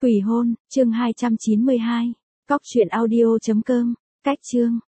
Quỷ hôn, chương 292. Cóc truyện audio.com. Cách chương.